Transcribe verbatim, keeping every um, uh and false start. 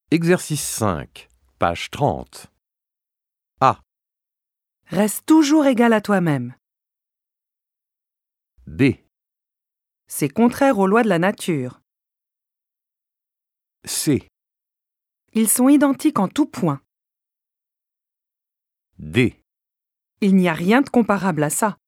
Exercice cinq, page trente. A. Reste toujours égal à toi-même. B. C'est contraire aux lois de la nature. C. Ils sont identiques en tout point. D. Il n'y a rien de comparable à ça.